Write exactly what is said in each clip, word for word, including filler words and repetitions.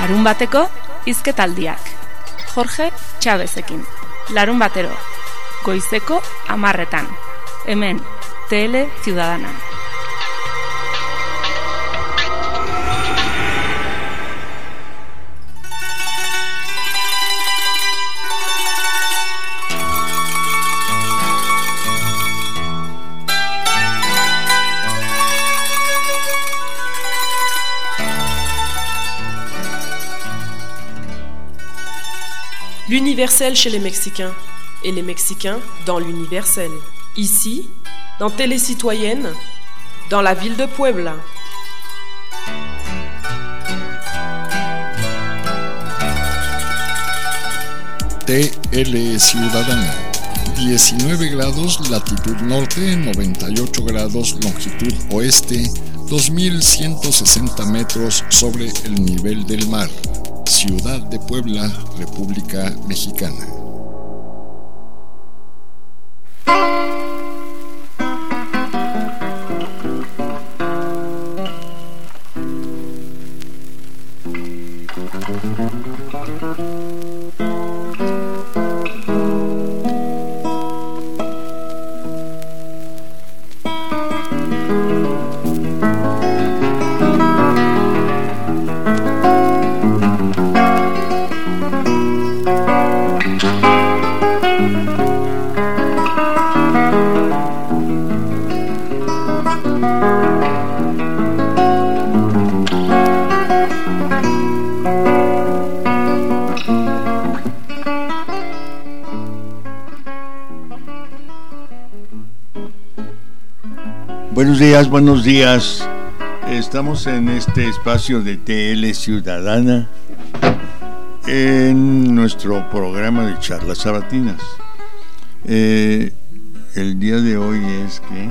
Larun bateko hizketaldiak. Jorge Chavezekin. Larun batero. Goizeko hamarretan. Hemen, Tele Ciudadana. L'universel chez les Mexicains, et les Mexicains dans l'universel. Ici, dans Télé Citoyenne, dans la ville de Puebla. T L Ciudadana, diecinueve grados latitud norte, noventa y ocho grados longitud oeste, dos mil ciento sesenta metros sobre el nivel del mar. Ciudad de Puebla, República Mexicana. Buenos días, buenos días. Estamos en este espacio de T L Ciudadana en nuestro programa de charlas sabatinas. Eh, el día de hoy es que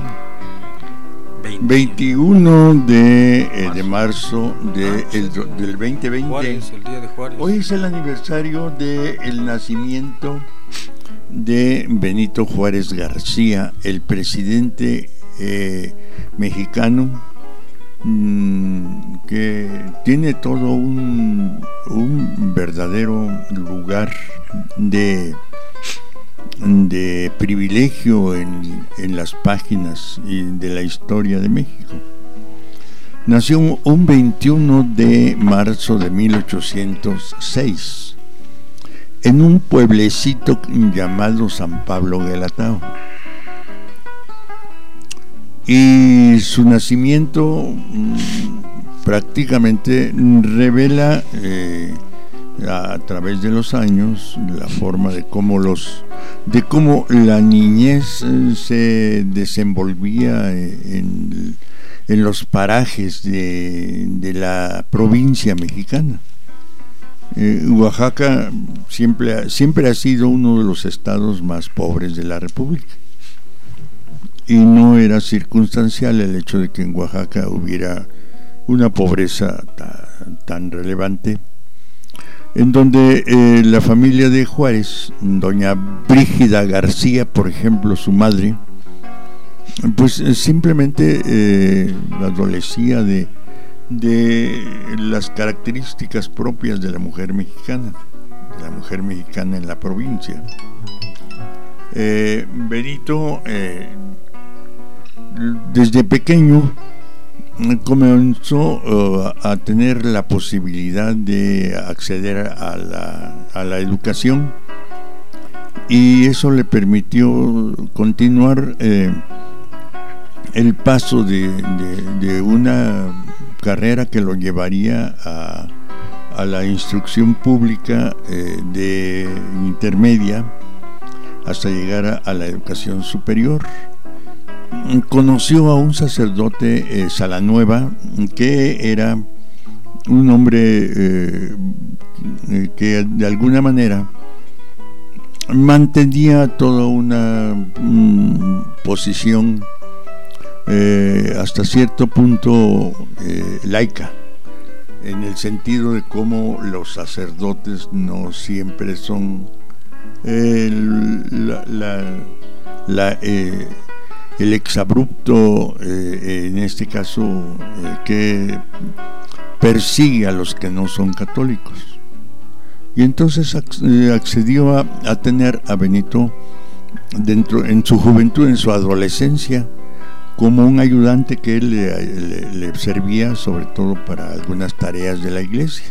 veintiuno de, eh, de marzo de el, del veinte veinte. Juárez, el día de Juárez. Hoy es el aniversario del nacimiento de Benito Juárez García, el presidente Eh, mexicano, mmm, que tiene todo un, un verdadero lugar de, de privilegio en, en las páginas de la historia de México. Nació un, un veintiuno de marzo de mil ochocientos seis en un pueblecito llamado San Pablo Guelatao. Y su nacimiento mmm, prácticamente revela eh, a, a través de los años la forma de cómo los de cómo la niñez eh, se desenvolvía en, en los parajes de, de la provincia mexicana. Eh, Oaxaca siempre, siempre ha sido uno de los estados más pobres de la República. Y no era circunstancial el hecho de que en Oaxaca hubiera una pobreza tan, tan relevante, en donde eh, la familia de Juárez, doña Brígida García, por ejemplo, su madre, pues eh, simplemente eh, adolecía de, de las características propias de la mujer mexicana, de la mujer mexicana en la provincia. Eh, Benito eh, desde pequeño comenzó uh, a tener la posibilidad de acceder a la, a la educación, y eso le permitió continuar eh, el paso de, de, de una carrera que lo llevaría a, a la instrucción pública eh, de intermedia hasta llegar a, a la educación superior. Conoció a un sacerdote eh, Salanueva, que era un hombre eh, que de alguna manera mantenía toda una mm, posición eh, hasta cierto punto eh, laica, en el sentido de cómo los sacerdotes no siempre son eh, la, la, la eh, el exabrupto, eh, en este caso, eh, que persigue a los que no son católicos. Y entonces accedió a, a tener a Benito dentro, en su juventud, en su adolescencia, como un ayudante que él le, le, le servía sobre todo para algunas tareas de la iglesia.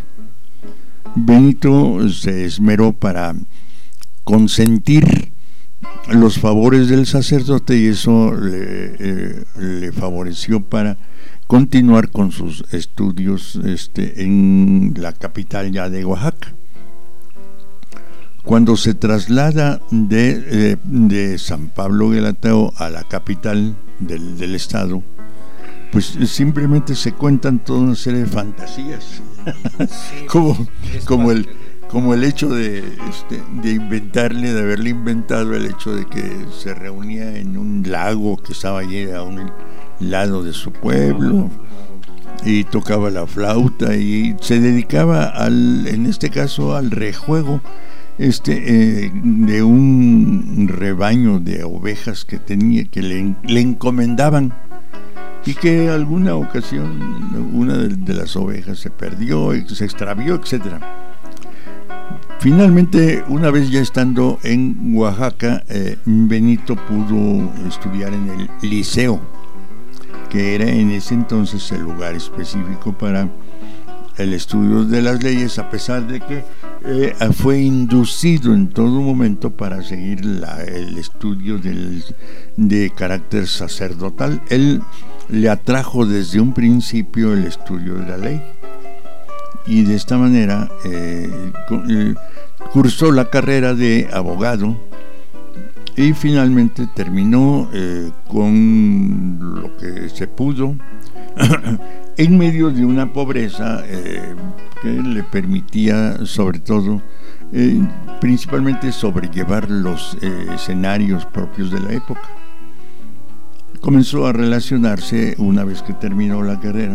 Benito se esmeró para consentir los favores del sacerdote y eso le, eh, le favoreció para continuar con sus estudios este, en la capital ya de Oaxaca. Cuando se traslada de, eh, de San Pablo Guelatao a la capital del, del estado, pues simplemente se cuentan toda una serie de fantasías, sí, como, como, el, como el hecho de, este, de inventarle, de haberle inventado el hecho de que se reunía en un lago que estaba allí a un lado de su pueblo y tocaba la flauta y se dedicaba al, en este caso al rejuego este eh, de un rebaño de ovejas que tenía, que le, le encomendaban, y que alguna ocasión una de, de las ovejas se perdió, se extravió, etcétera. Finalmente, una vez ya estando en Oaxaca, eh, Benito pudo estudiar en el liceo, que era en ese entonces el lugar específico para el estudio de las leyes, a pesar de que eh, fue inducido en todo momento para seguir la, el estudio del, de carácter sacerdotal. Él le atrajo desde un principio el estudio de la ley y de esta manera eh, cursó la carrera de abogado y finalmente terminó eh, con lo que se pudo en medio de una pobreza eh, que le permitía sobre todo eh, principalmente sobrellevar los eh, escenarios propios de la época. Comenzó a relacionarse, una vez que terminó la carrera,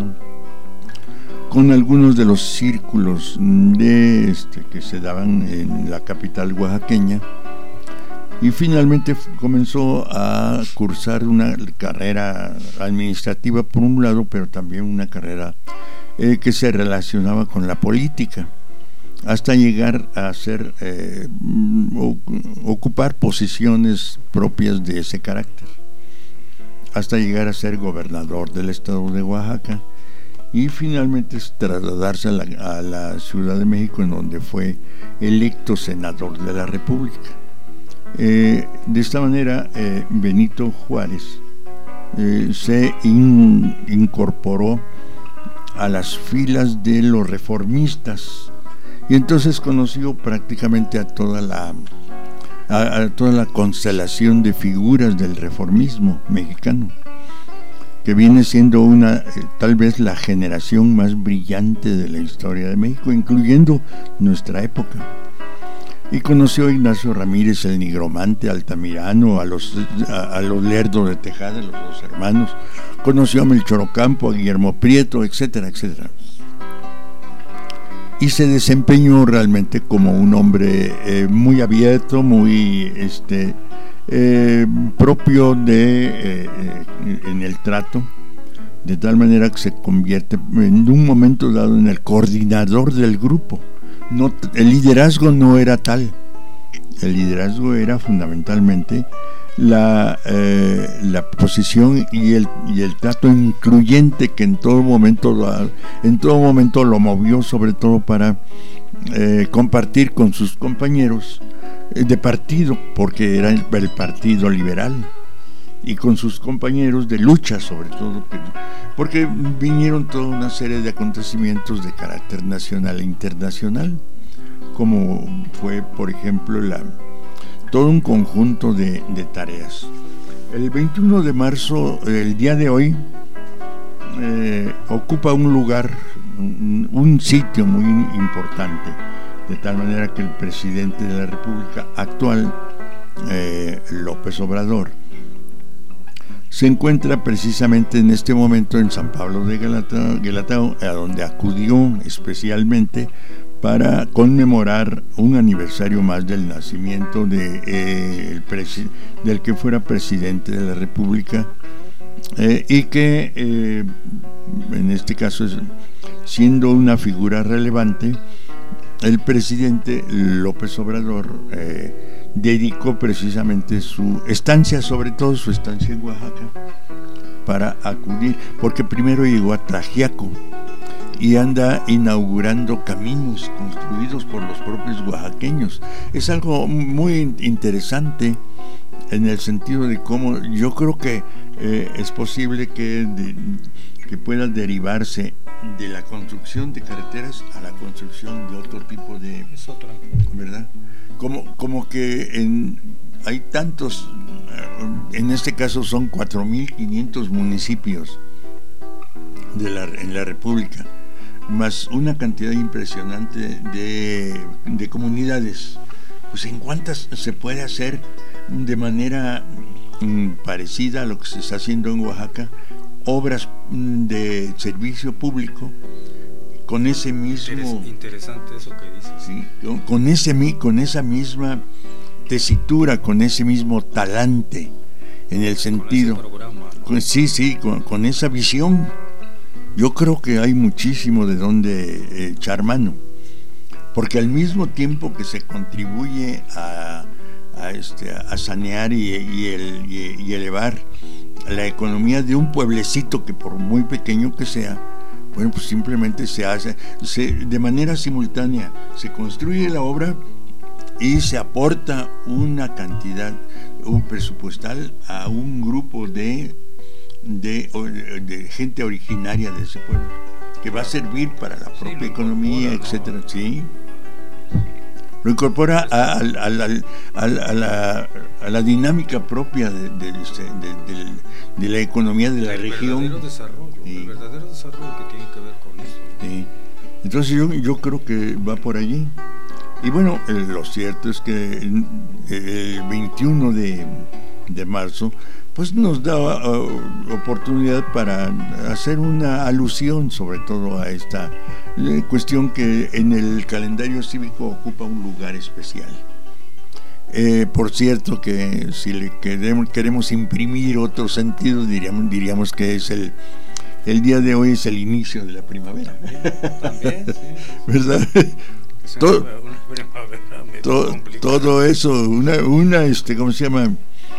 con algunos de los círculos de este, que se daban en la capital oaxaqueña, y finalmente comenzó a cursar una carrera administrativa por un lado, pero también una carrera eh, que se relacionaba con la política, hasta llegar a ser eh, ocupar posiciones propias de ese carácter, hasta llegar a ser gobernador del estado de Oaxaca y finalmente trasladarse a la, a la Ciudad de México, en donde fue electo senador de la República. Eh, de esta manera eh, Benito Juárez eh, se in, incorporó a las filas de los reformistas y entonces conoció prácticamente a toda la a, a toda la constelación de figuras del reformismo mexicano, que viene siendo una eh, tal vez la generación más brillante de la historia de México, incluyendo nuestra época. Y conoció a Ignacio Ramírez, el nigromante Altamirano, a los, a, a los Lerdo de Tejada, los dos hermanos. Conoció a Melchor Ocampo, a Guillermo Prieto, etcétera, etcétera. Y se desempeñó realmente como un hombre eh, muy abierto, muy este, eh, propio de eh, eh, en el trato, de tal manera que se convierte en un momento dado en el coordinador del grupo. No, el liderazgo no era tal. El liderazgo era fundamentalmente la, eh, la posición y el, y el trato incluyente que en todo momento en todo momento lo movió, sobre todo para eh, compartir con sus compañeros de partido, porque era el, el partido liberal, y con sus compañeros de lucha, sobre todo, porque vinieron toda una serie de acontecimientos de carácter nacional e internacional, como fue, por ejemplo, la, todo un conjunto de, de tareas. El veintiuno de marzo, el día de hoy, eh, ocupa un lugar, un, un sitio muy importante, de tal manera que el presidente de la República actual, eh, López Obrador, se encuentra precisamente en este momento en San Pablo de Guelatao, Guelatao, a donde acudió especialmente para conmemorar un aniversario más del nacimiento de, eh, el presi- del que fuera presidente de la República, eh, y que eh, en este caso es, siendo una figura relevante, el presidente López Obrador eh, dedicó precisamente su estancia, sobre todo su estancia en Oaxaca, para acudir, porque primero llegó a Tlaxiaco y anda inaugurando caminos construidos por los propios oaxaqueños. Es algo muy interesante en el sentido de cómo yo creo que eh, es posible que, de, que pueda derivarse de la construcción de carreteras a la construcción de otro tipo de... Es otra. ¿Verdad? Como, como que en, hay tantos, en este caso son cuatro mil quinientos municipios de la, en la República, más una cantidad impresionante de, de comunidades. Pues en cuántas se puede hacer de manera mm, parecida a lo que se está haciendo en Oaxaca, obras mm, de servicio público con ese mismo... Interesante eso que dices. Sí, con, con, ese, con esa misma tesitura, con ese mismo talante, en el sentido... Con ese programa, ¿no? Con, sí, sí, con, con esa visión. Yo creo que hay muchísimo de donde echar mano, porque al mismo tiempo que se contribuye a, a, este, a sanear y, y, el, y, y elevar la economía de un pueblecito que por muy pequeño que sea, bueno, pues simplemente se hace, se, de manera simultánea, se construye la obra y se aporta una cantidad, un presupuestal a un grupo de De, de gente originaria de ese pueblo, que va a servir para la propia sí, economía, etcétera. ¿No? Sí, lo incorpora a, a, a, la, a, la, a, la, a la dinámica propia de, de, de, de, de la economía de la el región. Verdadero desarrollo, sí. El verdadero desarrollo que tiene que ver con eso. Sí. Entonces yo, yo creo que va por allí. Y bueno, eh, lo cierto es que el veintiuno de, de marzo pues nos da uh, oportunidad para hacer una alusión sobre todo a esta eh, cuestión que en el calendario cívico ocupa un lugar especial. Eh, por cierto que si le queremos, queremos imprimir otro sentido, diríamos, diríamos que es el, el día de hoy es el inicio de la primavera. También, también sí. ¿Verdad? Es todo, una, una primavera todo, todo eso, una, una este, ¿cómo se llama?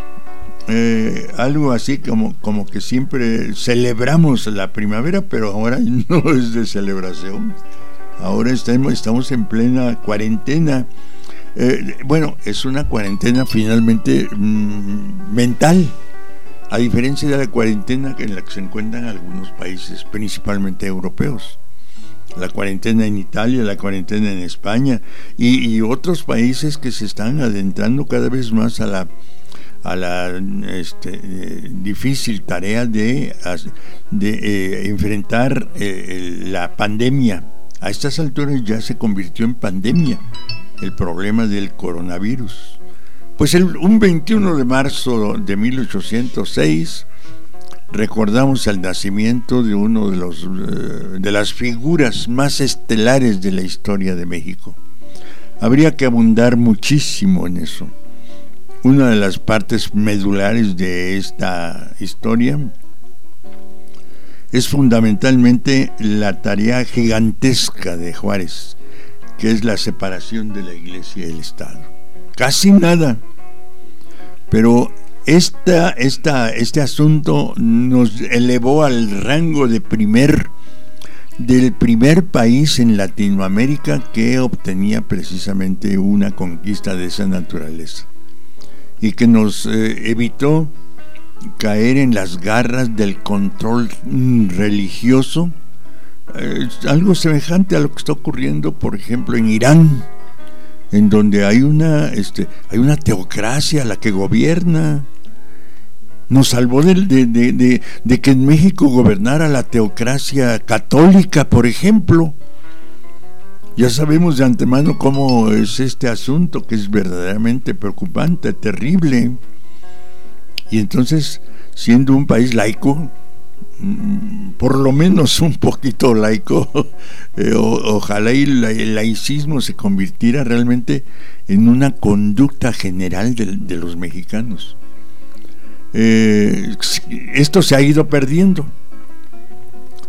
Eh, algo así como, como que siempre celebramos la primavera, pero ahora no es de celebración. Ahora estamos, estamos en plena cuarentena. Eh, bueno, es una cuarentena finalmente mmm, mental, a diferencia de la cuarentena en la que se encuentran algunos países, principalmente europeos. La cuarentena en Italia, la cuarentena en España y, y otros países que se están adentrando cada vez más a la a la este, eh, difícil tarea de, de eh, enfrentar eh, la pandemia. A estas alturas ya se convirtió en pandemia el problema del coronavirus. Pues el, un veintiuno de marzo de mil ochocientos seis recordamos el nacimiento de uno de los eh, de las figuras más estelares de la historia de México. Habría que abundar muchísimo en eso. Una de las partes medulares de esta historia es fundamentalmente la tarea gigantesca de Juárez, que es la separación de la Iglesia y el Estado. Casi nada, pero esta, esta, este asunto nos elevó al rango de primer, del primer país en Latinoamérica que obtenía precisamente una conquista de esa naturaleza, y que nos eh, evitó caer en las garras del control mm, religioso, eh, algo semejante a lo que está ocurriendo, por ejemplo, en Irán, en donde hay una, este, hay una teocracia la que gobierna. Nos salvó de, de, de, de, de que en México gobernara la teocracia católica, por ejemplo. Ya sabemos de antemano cómo es este asunto, que es verdaderamente preocupante, terrible. Y entonces, siendo un país laico, por lo menos un poquito laico, eh, o, ojalá y la, el laicismo se convirtiera realmente en una conducta general de, de los mexicanos. Eh, esto se ha ido perdiendo.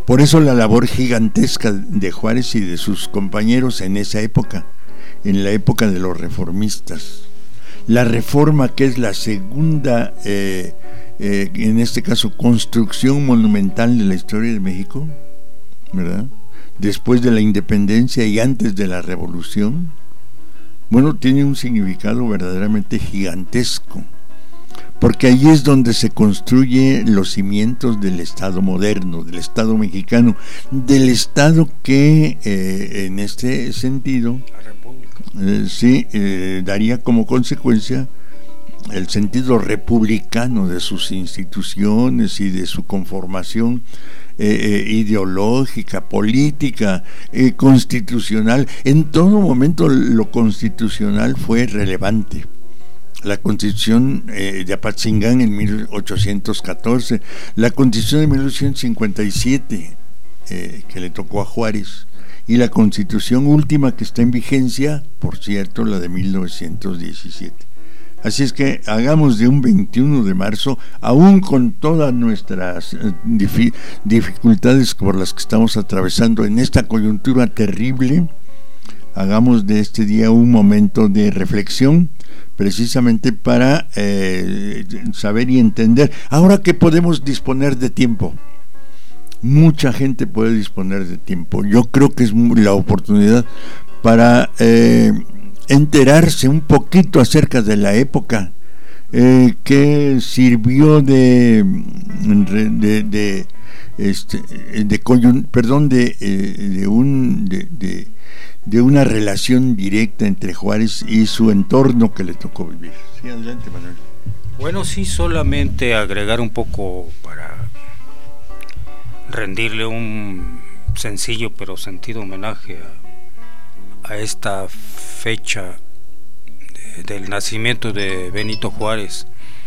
Por eso la labor gigantesca de Juárez y de sus compañeros en esa época, en la época de los reformistas. La Reforma, que es la segunda, eh, eh, en este caso, construcción monumental de la historia de México, ¿verdad? Después de la independencia y antes de la Revolución, bueno, tiene un significado verdaderamente gigantesco, porque ahí es donde se construyen los cimientos del Estado moderno, del Estado mexicano, del Estado que eh, en este sentido La República. eh, sí eh, daría como consecuencia el sentido republicano de sus instituciones y de su conformación eh, eh, ideológica, política, eh, constitucional. En todo momento lo constitucional fue relevante. La Constitución eh, de Apatzingán en mil ochocientos catorce, la Constitución de mil ochocientos cincuenta y siete, eh, que le tocó a Juárez, y la Constitución última que está en vigencia, por cierto, la de mil novecientos diecisiete. Así es que hagamos de un veintiuno de marzo, aún con todas nuestras eh, difi- dificultades por las que estamos atravesando en esta coyuntura terrible, hagamos de este día un momento de reflexión, precisamente para eh, saber y entender. Ahora que podemos disponer de tiempo, mucha gente puede disponer de tiempo. Yo creo que es la oportunidad para eh, enterarse un poquito acerca de la época eh, que sirvió de de, de este de coyun, perdón de, eh, de un de, de de una relación directa entre Juárez y su entorno que le tocó vivir. Sí, adelante, Manuel. Bueno, sí, solamente agregar un poco para rendirle un sencillo pero sentido homenaje a, a esta fecha de, del nacimiento de Benito Juárez.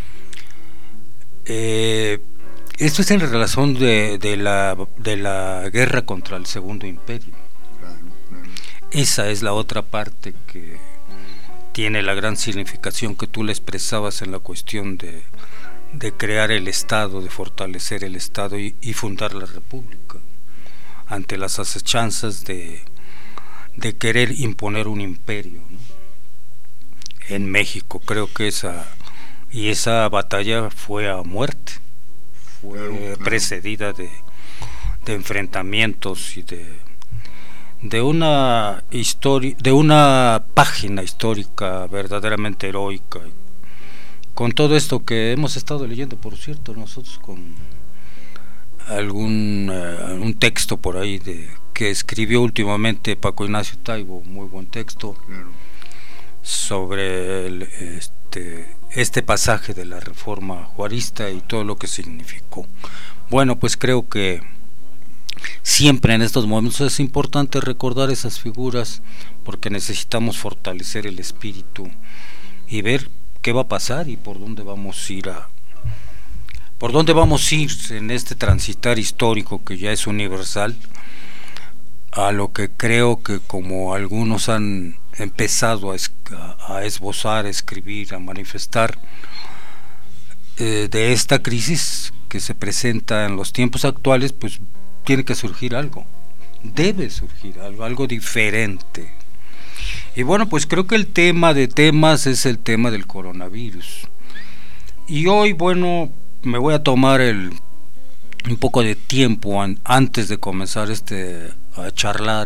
Eh, esto es en relación de, de, la, de la guerra contra el Segundo Imperio. Esa es la otra parte que tiene la gran significación que tú le expresabas en la cuestión de, de crear el Estado, de fortalecer el Estado y, y fundar la República ante las acechanzas de, de querer imponer un imperio, ¿no? En México. Creo que esa y esa batalla fue a muerte, fue claro, claro. precedida de, de enfrentamientos y de de una historia, de una página histórica verdaderamente heroica, con todo esto que hemos estado leyendo, por cierto, nosotros con algún uh, un texto por ahí de que escribió últimamente Paco Ignacio Taibo, muy buen texto, claro. sobre el, este este pasaje de la Reforma juarista y todo lo que significó. Bueno, pues creo que siempre en estos momentos es importante recordar esas figuras, porque necesitamos fortalecer el espíritu y ver qué va a pasar y por dónde vamos a ir a por dónde vamos a ir en este transitar histórico que ya es universal, a lo que creo que como algunos han empezado a, es, a esbozar, a escribir, a manifestar eh, de esta crisis que se presenta en los tiempos actuales, pues tiene que surgir algo, debe surgir algo, algo diferente. Y bueno, pues creo que el tema de temas es el tema del coronavirus. Y hoy, bueno, me voy a tomar el un poco de tiempo an, antes de comenzar este a charlar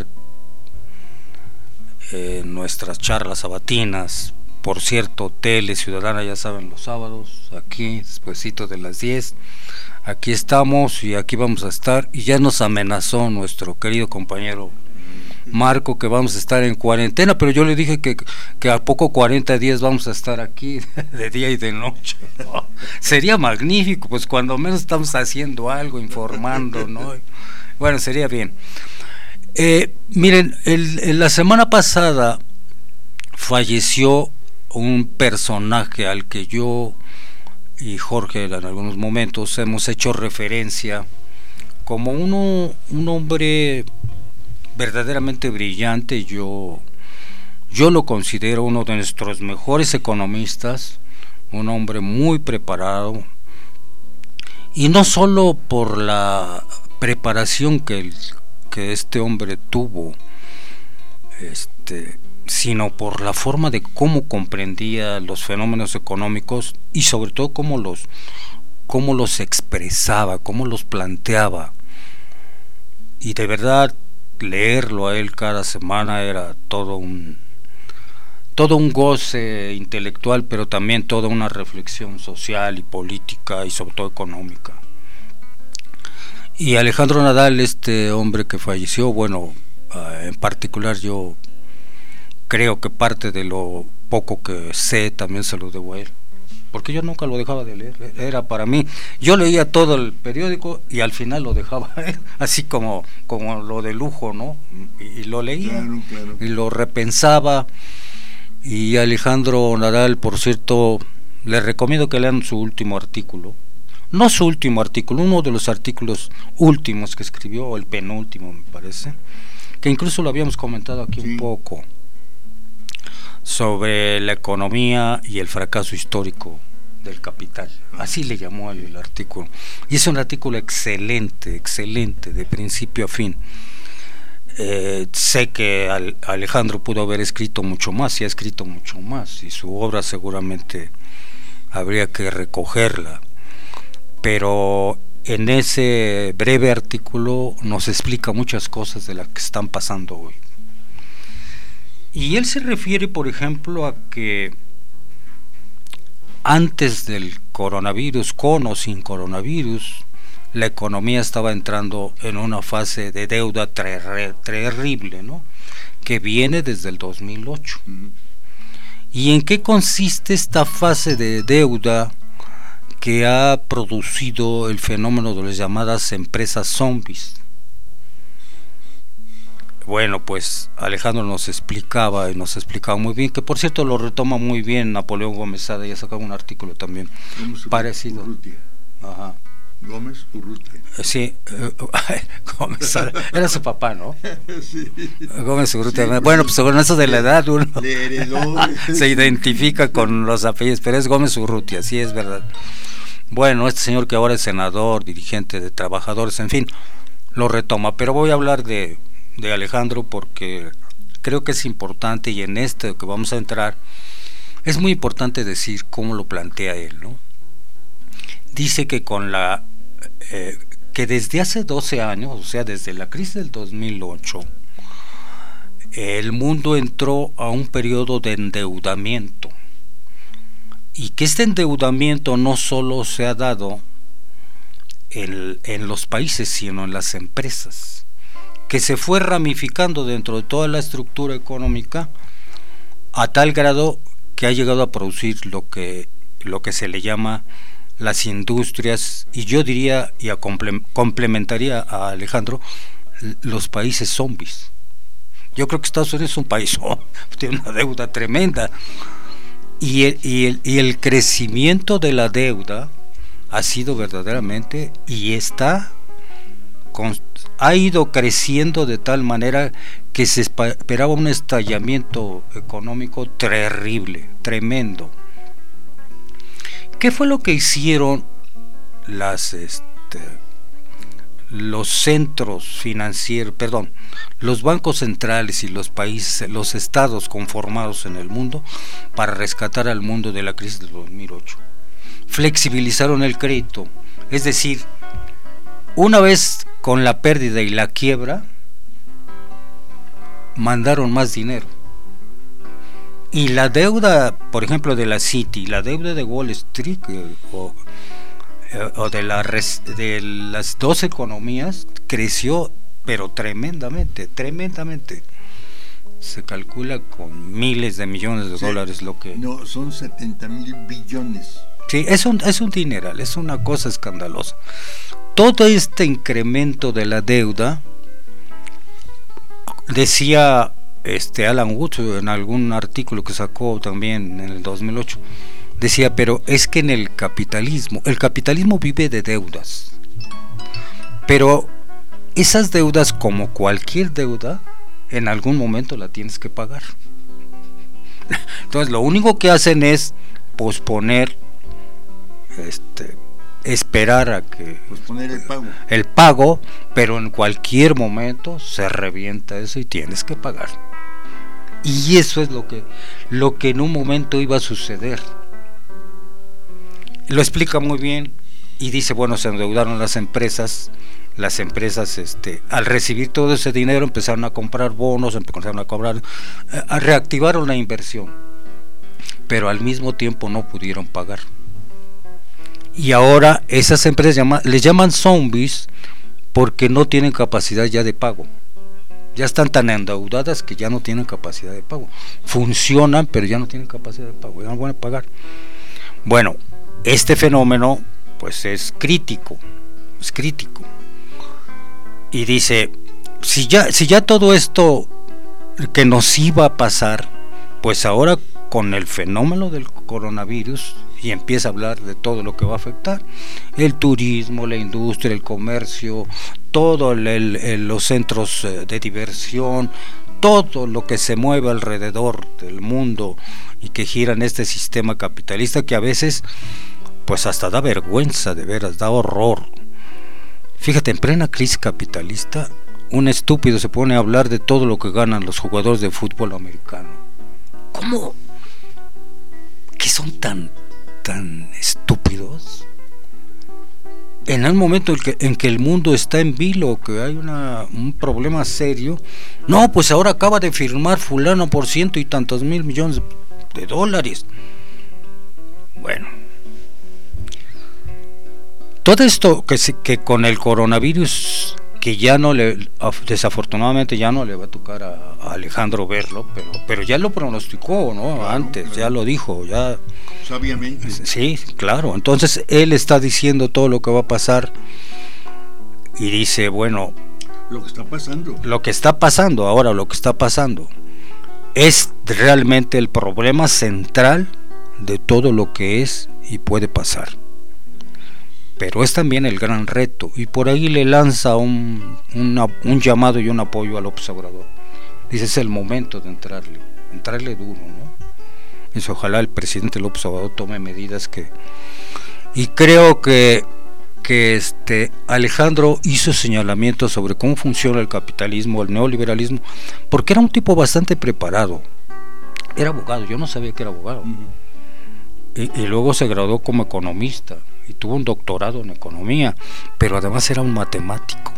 eh, nuestras charlas sabatinas. Por cierto, Tele Ciudadana, ya saben, los sábados, aquí despuesito de las diez. Aquí estamos y aquí vamos a estar, y ya nos amenazó nuestro querido compañero Marco que vamos a estar en cuarentena, pero yo le dije que, que a poco cuarenta días vamos a estar aquí de día y de noche. Oh, sería magnífico, pues cuando menos estamos haciendo algo, informando, ¿no? Bueno, sería bien. Eh, miren, el, el, la semana pasada falleció un personaje al que yo y Jorge en algunos momentos hemos hecho referencia como uno, un hombre verdaderamente brillante. Yo, yo lo considero uno de nuestros mejores economistas, un hombre muy preparado, y no solo por la preparación que, el, que este hombre tuvo, este, sino por la forma de cómo comprendía los fenómenos económicos y sobre todo cómo los, cómo los expresaba, cómo los planteaba. Y de verdad leerlo a él cada semana era todo un todo un goce intelectual, pero también toda una reflexión social y política y sobre todo económica. Y Alejandro Nadal, este hombre que falleció, bueno, en particular yo creo que parte de lo poco que sé también se lo debo a él, porque yo nunca lo dejaba de leer. Era para mí, yo leía todo el periódico y al final lo dejaba así como, como lo de lujo, ¿no? Y, y lo leía, claro, claro. Y lo repensaba. Y Alejandro Nadal, por cierto, les recomiendo que lean su último artículo, no su último artículo, uno de los artículos últimos que escribió, o el penúltimo me parece, que incluso lo habíamos comentado aquí sí. un poco, sobre la economía y el fracaso histórico del capital, así le llamó el, el artículo, y es un artículo excelente, excelente, de principio a fin. Eh, sé que al, Alejandro pudo haber escrito mucho más y ha escrito mucho más, y su obra seguramente habría que recogerla, pero en ese breve artículo nos explica muchas cosas de las que están pasando hoy. Y él se refiere, por ejemplo, a que antes del coronavirus, con o sin coronavirus, la economía estaba entrando en una fase de deuda ter- terrible, ¿no? Que viene desde el dos mil ocho. Uh-huh. ¿Y en qué consiste esta fase de deuda que ha producido el fenómeno de las llamadas empresas zombies? Bueno, pues Alejandro nos explicaba y nos explicaba muy bien, que por cierto lo retoma muy bien Napoleón Gómez Sada, y ha sacado un artículo también parecido. Urrutia. Ajá. Gómez Urrutia. Sí, eh, Gómez Sada. Era su papá, ¿no? Sí. Gómez Urrutia. Sí, bueno, pues con eso de la edad uno le heredó. Se identifica con los apellidos, pero es Gómez Urrutia, sí es verdad. Bueno, este señor que ahora es senador, dirigente de trabajadores, en fin, lo retoma, pero voy a hablar de de Alejandro porque creo que es importante, y en este que vamos a entrar es muy importante decir cómo lo plantea él, ¿no? Dice que con la eh, que desde hace doce años, o sea, desde la crisis del dos mil ocho, el mundo entró a un periodo de endeudamiento, y que este endeudamiento no solo se ha dado en, en los países, sino en las empresas, que se fue ramificando dentro de toda la estructura económica a tal grado que ha llegado a producir lo que, lo que se le llama las industrias, y yo diría, y a comple- complementaría a Alejandro, los países zombies. Yo creo que Estados Unidos es un país, oh, tiene una deuda tremenda, y el, y, el, y el crecimiento de la deuda ha sido verdaderamente, y está con, ha ido creciendo de tal manera que se esperaba un estallamiento económico terrible, tremendo. ¿Qué fue lo que hicieron las este, los centros financieros, perdón, los bancos centrales y los países, los estados conformados en el mundo para rescatar al mundo de la crisis del dos mil ocho? Flexibilizaron el crédito, es decir, una vez con la pérdida y la quiebra, mandaron más dinero. Y la deuda, por ejemplo, de la Citi, la deuda de Wall Street eh, o, eh, o de, la res, de las dos economías creció, pero tremendamente, tremendamente. Se calcula con miles de millones de sí, dólares lo que... No, son setenta mil billones. Sí, es un, es un dineral, es una cosa escandalosa. Todo este incremento de la deuda, decía este Alan Watts en algún artículo que sacó también en el dos mil ocho, decía, pero es que en el capitalismo, el capitalismo vive de deudas, pero esas deudas, como cualquier deuda, en algún momento la tienes que pagar. Entonces lo único que hacen es posponer este esperar a que pues poner el pago. el pago, pero en cualquier momento se revienta eso y tienes que pagar. Y eso es lo que lo que en un momento iba a suceder. Lo explica muy bien y dice, bueno, se endeudaron las empresas, las empresas este al recibir todo ese dinero empezaron a comprar bonos, empezaron a cobrar, a reactivaron la inversión, pero al mismo tiempo no pudieron pagar. Y ahora esas empresas llama, les llaman zombies porque no tienen capacidad ya de pago. Ya están tan endeudadas que ya no tienen capacidad de pago. Funcionan, pero ya no tienen capacidad de pago, ya no van a pagar. Bueno, este fenómeno pues es crítico, es crítico. Y dice, si ya, si ya todo esto que nos iba a pasar, pues ahora con el fenómeno del coronavirus, y empieza a hablar de todo lo que va a afectar, el turismo, la industria, el comercio, todo el, el, el, los centros de diversión, todo lo que se mueve alrededor del mundo y que gira en este sistema capitalista que a veces pues hasta da vergüenza, de veras, da horror. Fíjate, en plena crisis capitalista, un estúpido se pone a hablar de todo lo que ganan los jugadores de fútbol americano. ¿Cómo? ¿Qué son tan tan estúpidos? En el momento en que, en que el mundo está en vilo, que hay una, un problema serio, no, pues ahora acaba de firmar fulano por ciento y tantos mil millones de dólares. Bueno, todo esto que, se, que con el coronavirus, que ya no le, desafortunadamente ya no le va a tocar a, a Alejandro verlo, pero, pero ya lo pronosticó, ¿no? Claro, antes, claro. Ya lo dijo, ya sabiamente. Sí, claro. Entonces él está diciendo todo lo que va a pasar y dice, bueno, lo que está pasando. Lo que está pasando ahora, lo que está pasando es realmente el problema central de todo lo que es y puede pasar. Pero es también el gran reto, y por ahí le lanza un, una, un llamado y un apoyo al observador. Dice, es el momento de entrarle, entrarle duro, ¿no? Dice, ojalá el presidente López Obrador tome medidas que... Y creo que, que este Alejandro hizo señalamientos sobre cómo funciona el capitalismo, el neoliberalismo, porque era un tipo bastante preparado. Era abogado, yo no sabía que era abogado. Uh-huh. y, y luego se graduó como economista y tuvo un doctorado en economía, pero además era un matemático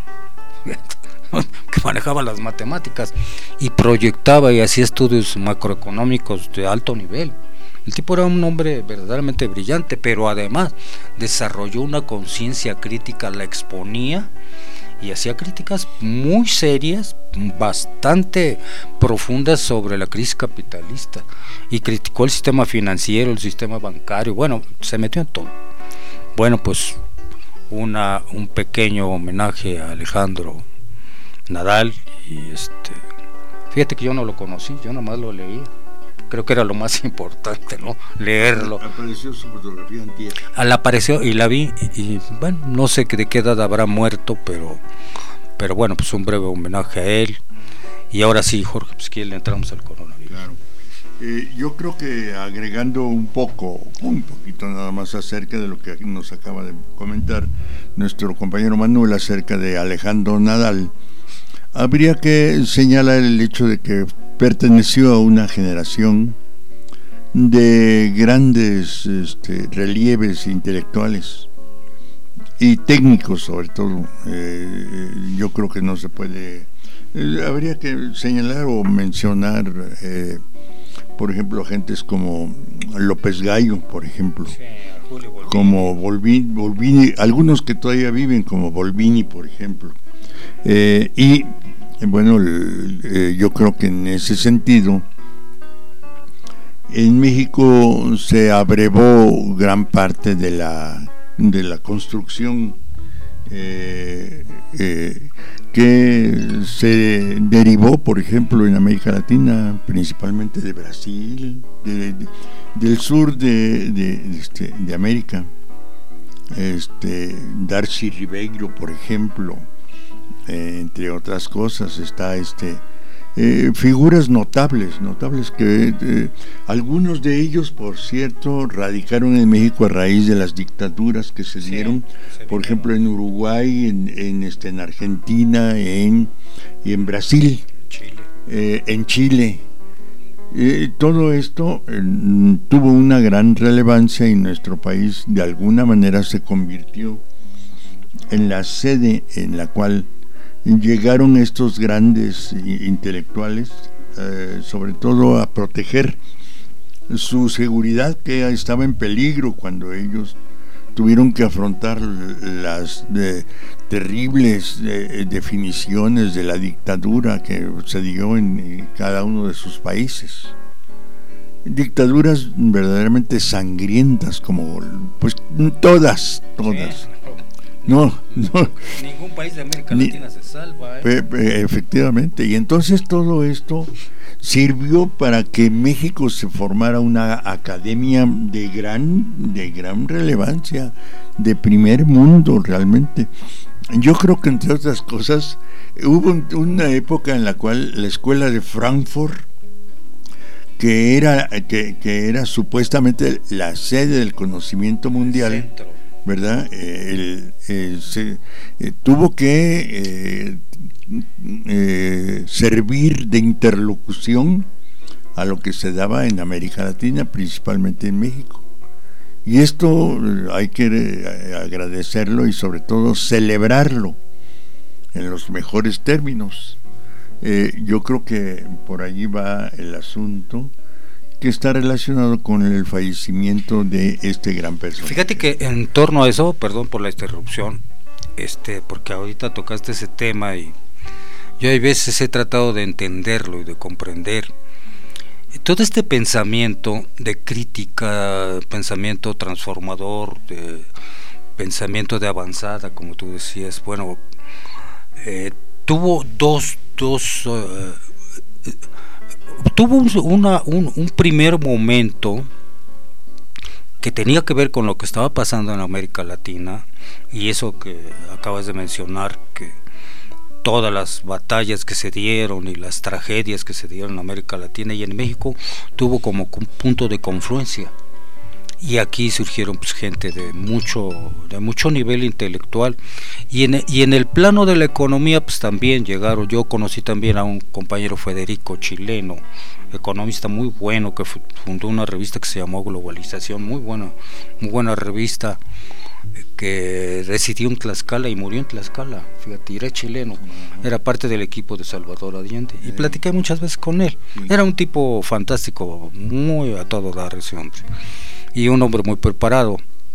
que manejaba las matemáticas y proyectaba y hacía estudios macroeconómicos de alto nivel. El tipo era un hombre verdaderamente brillante, pero además desarrolló una conciencia crítica, la exponía y hacía críticas muy serias, bastante profundas sobre la crisis capitalista, y criticó el sistema financiero, el sistema bancario, bueno, se metió en todo. Bueno, pues una un pequeño homenaje a Alejandro Nadal, y este fíjate que yo no lo conocí, yo nomás lo leí. Creo que era lo más importante, ¿no? Leerlo. Apareció su fotografía en tierra. Al apareció y la vi y, y bueno, no sé de qué edad habrá muerto, pero pero bueno, pues un breve homenaje a él. Y ahora sí, Jorge, pues que le entramos al coronavirus. Claro. Eh, yo creo que agregando un poco, un poquito nada más acerca de lo que nos acaba de comentar nuestro compañero Manuel acerca de Alejandro Nadal, habría que señalar el hecho de que perteneció a una generación de grandes este, relieves intelectuales y técnicos, sobre todo. Eh, yo creo que no se puede, eh, habría que señalar o mencionar eh, por ejemplo, gentes como López Gallo, por ejemplo, sí, como Volvini, Volvini, algunos que todavía viven, como Volvini, por ejemplo. Eh, y bueno, eh, yo creo que en ese sentido, en México se abrevó gran parte de la, de la construcción eh, eh, que se derivó, por ejemplo, en América Latina, principalmente de Brasil, de, de, del sur de, de, de, este, de América. Este, Darcy Ribeiro, por ejemplo, eh, entre otras cosas, está este eh, figuras notables, notables que eh, algunos de ellos, por cierto, radicaron en México a raíz de las dictaduras que se dieron, sí, se por ejemplo en Uruguay, en, en, este, en Argentina, en, y en Brasil, Chile. Eh, en Chile. Eh, todo esto eh, tuvo una gran relevancia y nuestro país de alguna manera se convirtió en la sede en la cual llegaron estos grandes intelectuales, eh, sobre todo a proteger su seguridad, que estaba en peligro cuando ellos tuvieron que afrontar las de, terribles de, definiciones de la dictadura que se dio en cada uno de sus países. Dictaduras verdaderamente sangrientas, como pues todas, todas. Sí. No, no. Ningún país de América Ni, Latina se salva. ¿eh? Pe, pe, efectivamente, y entonces todo esto sirvió para que México se formara una academia de gran, de gran relevancia, de primer mundo realmente. Yo creo que entre otras cosas hubo un, una época en la cual la escuela de Frankfurt, que era, que, que era supuestamente la sede del conocimiento mundial, el centro, ¿verdad? Eh, el, eh, se, eh, tuvo que eh, eh, servir de interlocución a lo que se daba en América Latina, principalmente en México. Y esto hay que eh, agradecerlo y sobre todo celebrarlo en los mejores términos. Eh, yo creo que por allí va el asunto, que está relacionado con el fallecimiento de este gran personaje. Fíjate que en torno a eso, perdón por la interrupción, este, porque ahorita tocaste ese tema y yo hay veces he tratado de entenderlo y de comprender. Todo este pensamiento de crítica, pensamiento transformador, de pensamiento de avanzada, como tú decías, bueno, eh, tuvo dos, dos uh, tuvo un, una, un, un primer momento que tenía que ver con lo que estaba pasando en América Latina, y eso que acabas de mencionar, que todas las batallas que se dieron y las tragedias que se dieron en América Latina y en México tuvo como un punto de confluencia, y aquí surgieron pues gente de mucho de mucho nivel intelectual, y en, y en el plano de la economía pues también llegaron. Yo conocí también a un compañero Federico, chileno, economista muy bueno, que fundó una revista que se llamó Globalización, muy buena, muy buena revista, que residió en Tlaxcala y murió en Tlaxcala, fíjate, era chileno, era parte del equipo de Salvador Allende, y platiqué muchas veces con él. Era un tipo fantástico, muy a todo dar ese hombre, y un hombre muy preparado.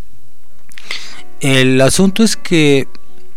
El asunto es que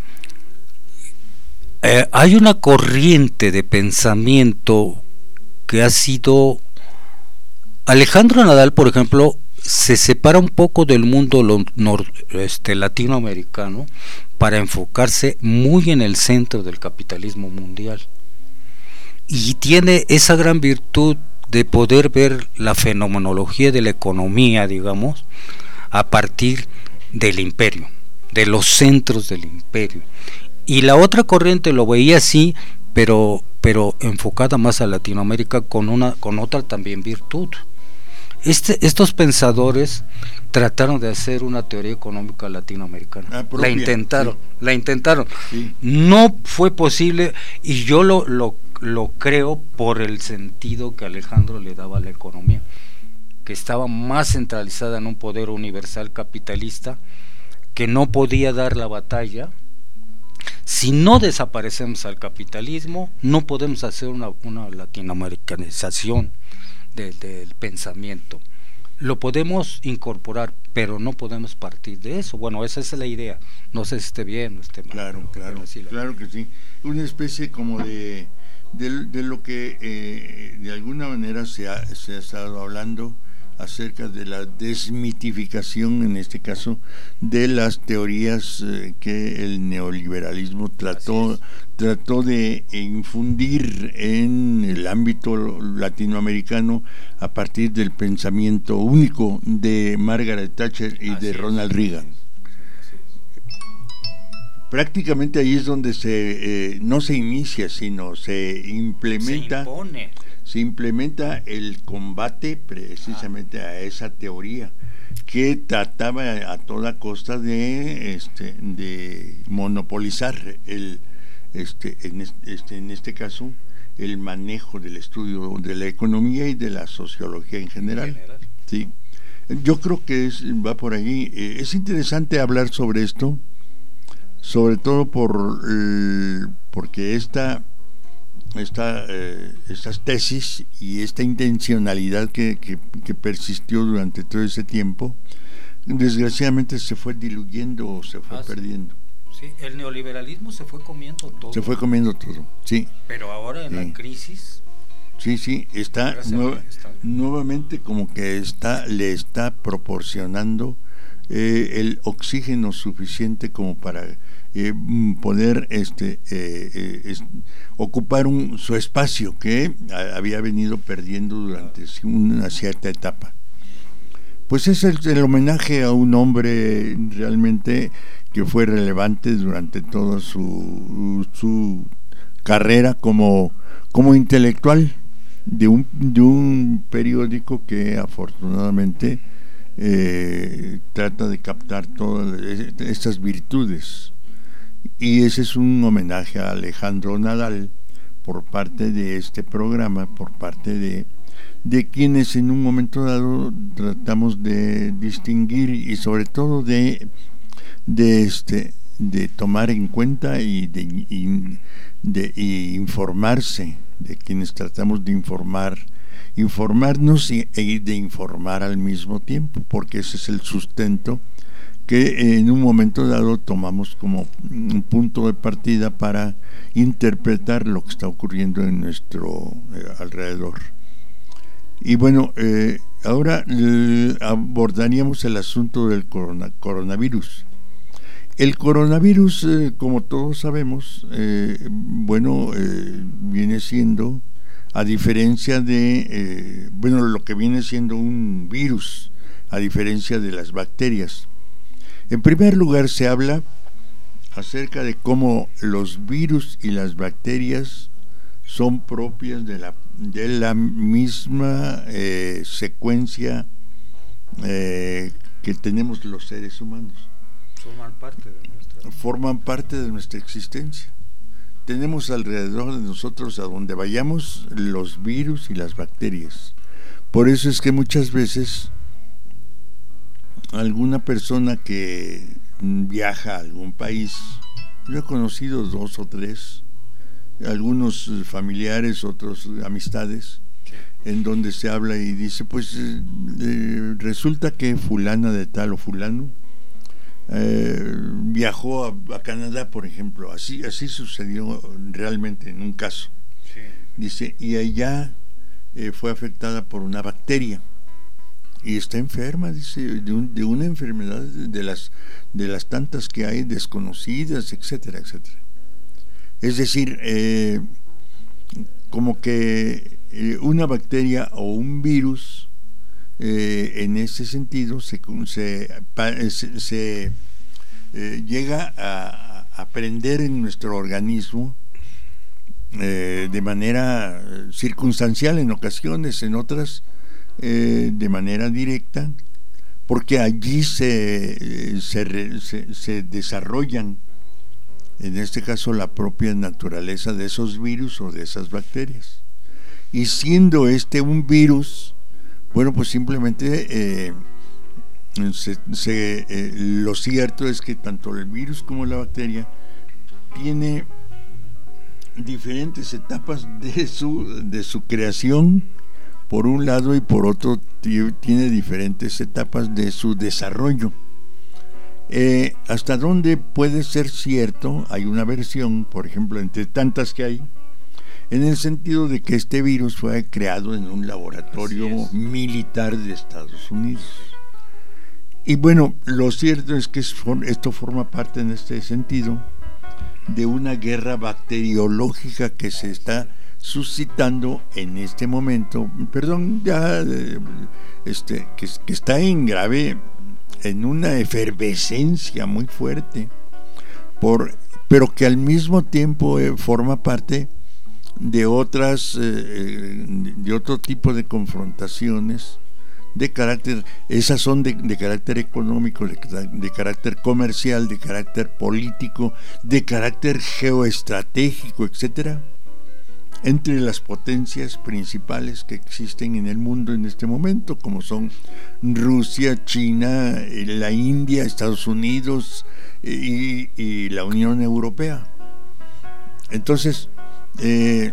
eh, hay una corriente de pensamiento que ha sido... Alejandro Nadal, por ejemplo, se separa un poco del mundo lo, nor, este, latinoamericano para enfocarse muy en el centro del capitalismo mundial, y tiene esa gran virtud de poder ver la fenomenología de la economía, digamos, a partir del imperio, de los centros del imperio. Y la otra corriente lo veía así, pero pero enfocada más a Latinoamérica, con una con otra también virtud. Este, estos pensadores trataron de hacer una teoría económica latinoamericana. Ah, propia, la intentaron, sí. la intentaron. Sí. No fue posible, y yo lo, lo, lo creo por el sentido que Alejandro le daba a la economía, que estaba más centralizada en un poder universal capitalista, que no podía dar la batalla. Si no desaparecemos al capitalismo, no podemos hacer una, una latinoamericanización de, del pensamiento. Lo podemos incorporar, pero no podemos partir de eso. Bueno, esa es la idea. No sé si esté bien o esté mal. Claro, claro, claro que sí. Una especie como de, de, de lo que eh, de alguna manera se ha, se ha estado hablando acerca de la desmitificación, en este caso, de las teorías eh, que el neoliberalismo trató, trató de infundir en el ámbito latinoamericano a partir del pensamiento único de Margaret Thatcher y Así de Ronald Reagan. prácticamente ahí es donde se eh, no se inicia, sino se implementa, se impone. Se implementa el combate precisamente ah. a esa teoría que trataba a toda costa de este de monopolizar el este en este en este caso el manejo del estudio de la economía y de la sociología en general. En general. Sí. Yo creo que es, va por ahí. Eh, es interesante hablar sobre esto, sobre todo por eh, porque esta esta eh, estas tesis y esta intencionalidad que, que, que persistió durante todo ese tiempo, desgraciadamente se fue diluyendo o se fue ah, perdiendo. Sí, el neoliberalismo se fue comiendo todo. Se fue comiendo todo, sí. Pero ahora en sí. la crisis. Sí, sí, está, nueva, está nuevamente como que está le está proporcionando eh, el oxígeno suficiente como para eh, poder este eh, eh, es, ocupar un, su espacio que a, había venido perdiendo durante una cierta etapa. Pues es el, el homenaje a un hombre realmente que fue relevante durante toda su, su carrera como, como intelectual de un, de un periódico que afortunadamente eh, trata de captar todas estas virtudes, y ese es un homenaje a Alejandro Nadal por parte de este programa, por parte de de quienes en un momento dado tratamos de distinguir y sobre todo de de este de tomar en cuenta y de, y de y informarse, de quienes tratamos de informar informarnos y, y de informar al mismo tiempo, porque ese es el sustento que en un momento dado tomamos como un punto de partida para interpretar lo que está ocurriendo en nuestro eh, alrededor. Y bueno, eh, ahora eh, abordaríamos el asunto del corona, coronavirus. El coronavirus, eh, como todos sabemos, eh, bueno, eh, viene siendo, a diferencia de, eh, bueno, lo que viene siendo un virus, a diferencia de las bacterias. En primer lugar, se habla acerca de cómo los virus y las bacterias son propias de la de la misma eh, secuencia eh, que tenemos los seres humanos. Forman parte de nuestra forman parte de nuestra existencia. Tenemos alrededor de nosotros, a donde vayamos, los virus y las bacterias. Por eso es que muchas veces alguna persona que viaja a algún país, yo he conocido dos o tres, algunos familiares, otros amistades, en donde se habla y dice, pues eh, resulta que fulana de tal o fulano eh, viajó a, a Canadá, por ejemplo, así así sucedió realmente en un caso. Sí. Dice, y allá eh, fue afectada por una bacteria y está enferma, dice, de, un, de una enfermedad de las de las tantas que hay desconocidas, etcétera, etcétera. Es decir, eh, como que eh, una bacteria o un virus, eh, en ese sentido, se, se, se, se eh, llega a, a prender en nuestro organismo eh, de manera circunstancial en ocasiones, en otras eh, de manera directa, porque allí se, se, se, se desarrollan, en este caso, la propia naturaleza de esos virus o de esas bacterias. Y siendo este un virus, bueno, pues simplemente eh, se, se, eh, lo cierto es que tanto el virus como la bacteria tiene diferentes etapas de su, de su creación, por un lado, y por otro tiene diferentes etapas de su desarrollo. Eh, hasta dónde puede ser cierto, hay una versión, por ejemplo, entre tantas que hay, en el sentido de que este virus fue creado en un laboratorio militar de Estados Unidos. Y bueno, lo cierto es que esto forma parte, en este sentido, de una guerra bacteriológica que se está suscitando en este momento, perdón, ya este, que, que está en grave, en una efervescencia muy fuerte, por, pero que al mismo tiempo eh, forma parte de otras, eh, de otro tipo de confrontaciones de carácter, esas son de, de carácter económico, de, de carácter comercial, de carácter político, de carácter geoestratégico, etcétera, entre las potencias principales que existen en el mundo en este momento, como son Rusia, China, la India, Estados Unidos y, y la Unión Europea. Entonces, eh,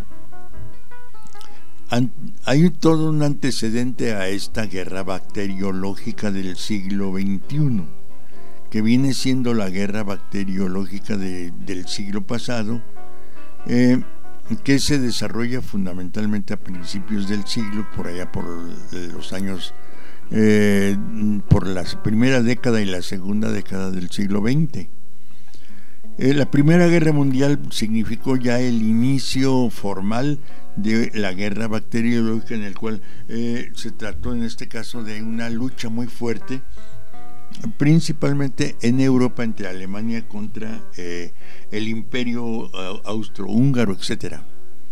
hay todo un antecedente a esta guerra bacteriológica del siglo veintiuno, que viene siendo la guerra bacteriológica de, del siglo pasado, eh, que se desarrolla fundamentalmente a principios del siglo, por allá por los años, eh, por la primera década y la segunda década del siglo veinte. Eh, la Primera Guerra Mundial significó ya el inicio formal de la guerra bacteriológica, en el cual eh, se trató en este caso de una lucha muy fuerte, principalmente en Europa, entre Alemania contra eh, el Imperio Austrohúngaro, etcétera.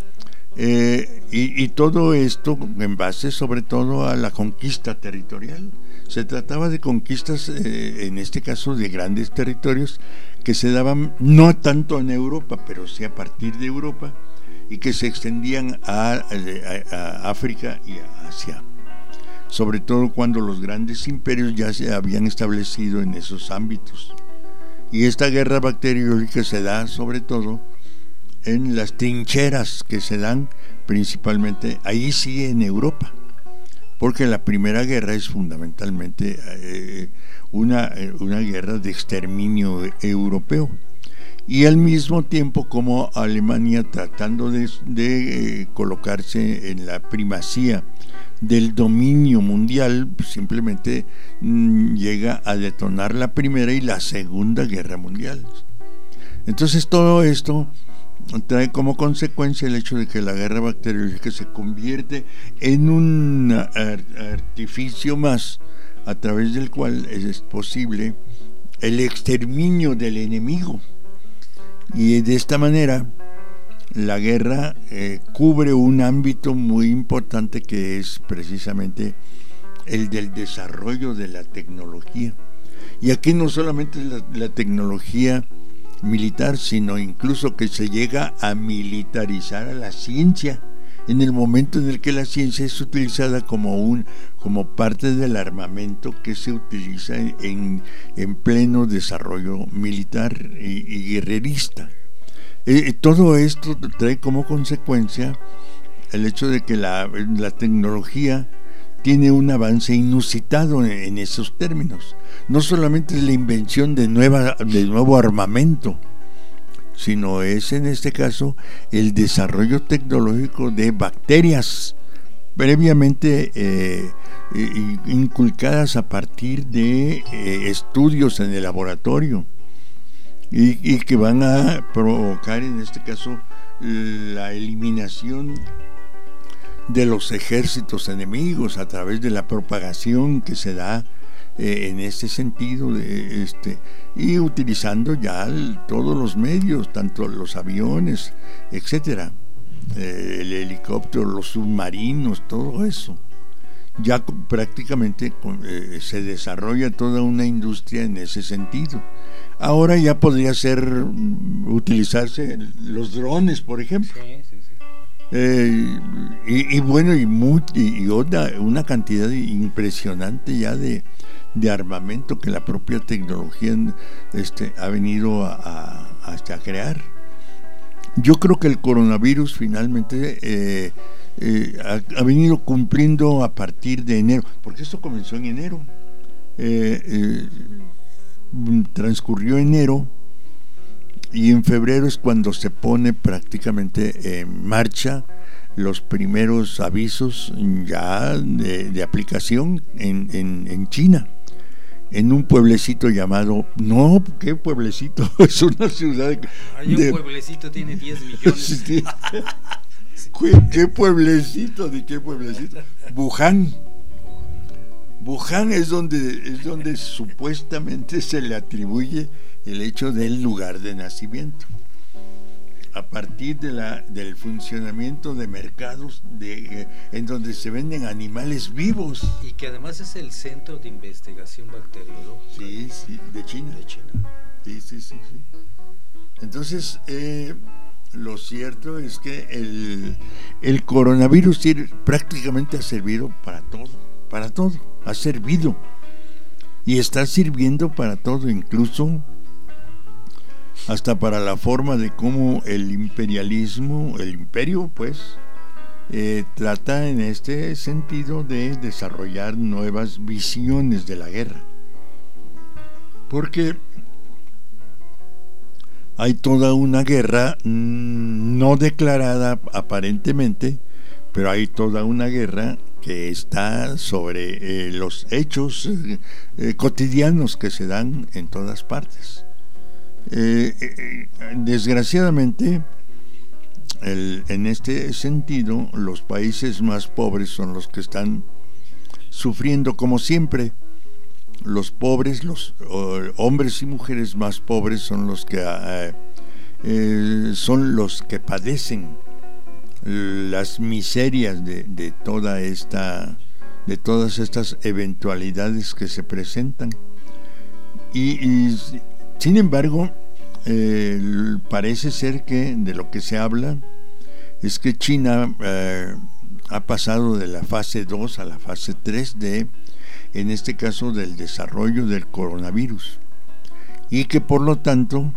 Eh, y, y todo esto en base sobre todo a la conquista territorial. Se trataba de conquistas, eh, en este caso de grandes territorios, que se daban no tanto en Europa, pero sí a partir de Europa, y que se extendían a, a, a África y a Asia, sobre todo cuando los grandes imperios ya se habían establecido en esos ámbitos. Y esta guerra bacteriológica se da sobre todo en las trincheras que se dan principalmente, ahí sí en Europa, porque la Primera Guerra es fundamentalmente eh, una, una guerra de exterminio europeo, y al mismo tiempo como Alemania, tratando de, de eh, colocarse en la primacía del dominio mundial, simplemente mmm, llega a detonar la Primera y la Segunda Guerra Mundial. Entonces todo esto trae como consecuencia el hecho de que la guerra bacteriológica se convierte en un artificio más a través del cual es posible el exterminio del enemigo, y de esta manera la guerra eh, cubre un ámbito muy importante, que es precisamente el del desarrollo de la tecnología. Y aquí no solamente es la, la tecnología militar, sino incluso que se llega a militarizar a la ciencia, en el momento en el que la ciencia es utilizada como un como parte del armamento que se utiliza en, en pleno desarrollo militar y, y guerrerista. Eh, todo esto trae como consecuencia el hecho de que la, la tecnología tiene un avance inusitado en, en esos términos. No solamente es la invención de, nueva, de nuevo armamento, sino es en este caso el desarrollo tecnológico de bacterias previamente eh, inculcadas a partir de eh, estudios en el laboratorio, y, y que van a provocar en este caso la eliminación de los ejércitos enemigos a través de la propagación que se da eh, en este sentido, de este y utilizando ya el, todos los medios, tanto los aviones, etcétera, eh, el helicóptero, los submarinos, todo eso. Ya prácticamente eh, se desarrolla toda una industria en ese sentido. Ahora ya podría ser utilizarse los drones, por ejemplo. Sí, sí, sí. Eh, y, y bueno, y, muy, y una, una cantidad impresionante ya de, de armamento que la propia tecnología este, ha venido a, a, hasta a crear. Yo creo que el coronavirus finalmente eh, eh, ha, ha venido cumpliendo a partir de enero, porque esto comenzó en enero, eh, eh, transcurrió enero, y en febrero es cuando se pone prácticamente en marcha los primeros avisos ya de, de aplicación en, en, en China, en un pueblecito llamado, no, ¿qué pueblecito? Es una ciudad de, hay un de, pueblecito tiene diez millones. Sí. ¿Qué, ¿Qué pueblecito? ¿De qué pueblecito? Wuhan. Wuhan es donde, es donde supuestamente se le atribuye el hecho del lugar de nacimiento. A partir de la, del funcionamiento de mercados de, eh, en donde se venden animales vivos. Y que además es el centro de investigación bacteriológica. Sí, sí, de China. De China. Sí, sí, sí, sí. Entonces, eh, lo cierto es que el, el coronavirus prácticamente ha servido para todo, para todo, ha servido. Y está sirviendo para todo, incluso hasta para la forma de cómo el imperialismo, el imperio, pues, eh, trata en este sentido de desarrollar nuevas visiones de la guerra. Porque hay toda una guerra mmm, no declarada aparentemente, pero hay toda una guerra que está sobre eh, los hechos eh, eh, cotidianos que se dan en todas partes. Eh, eh, desgraciadamente, el, en este sentido, los países más pobres son los que están sufriendo, como siempre. Los pobres, los oh, hombres y mujeres más pobres son los que eh, eh, son los que padecen las miserias de, de toda esta, de todas estas eventualidades que se presentan. Y, y sin embargo, eh, parece ser que de lo que se habla es que China eh, ha pasado de la fase dos a la fase tres de, en este caso, del desarrollo del coronavirus, y que por lo tanto